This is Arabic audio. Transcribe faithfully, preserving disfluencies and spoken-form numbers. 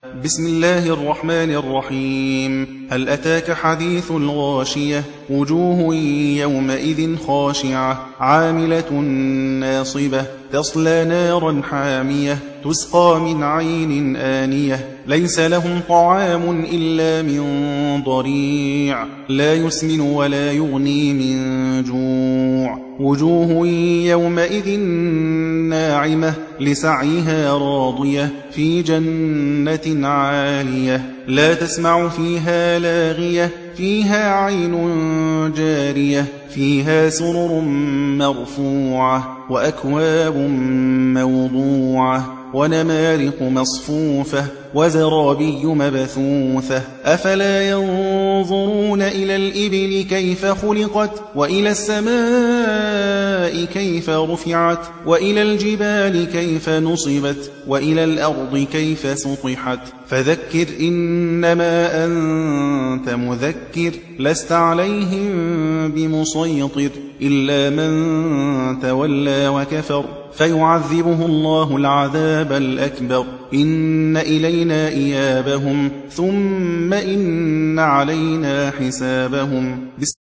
بسم الله الرحمن الرحيم. هل أتاك حديث الغاشية؟ وجوه يومئذ خاشعة عاملة ناصبة تصلى نارا حامية تسقى من عين آنية ليس لهم طعام إلا من ضريع لا يسمن ولا يغني من جوع. وجوه يومئذ ناعمة لسعيها راضية في جنة عالية لا تسمع فيها لاغية فيها عين جارية فيها سرر مرفوعة وأكواب موضوعة ونمارق مصفوفة وزرابي مبثوثة أفلا ينظرون إلى الإبل كيف خلقت وإلى السماء كيف رفعت وإلى الجبال كيف نصبت وإلى الأرض كيف سطحت فذكر إنما أنت مذكر لست عليهم بمسيطر إلا من تولى وكفر فيعذبه الله العذاب الأكبر إن إلينا إيابهم ثم إن علينا حسابهم.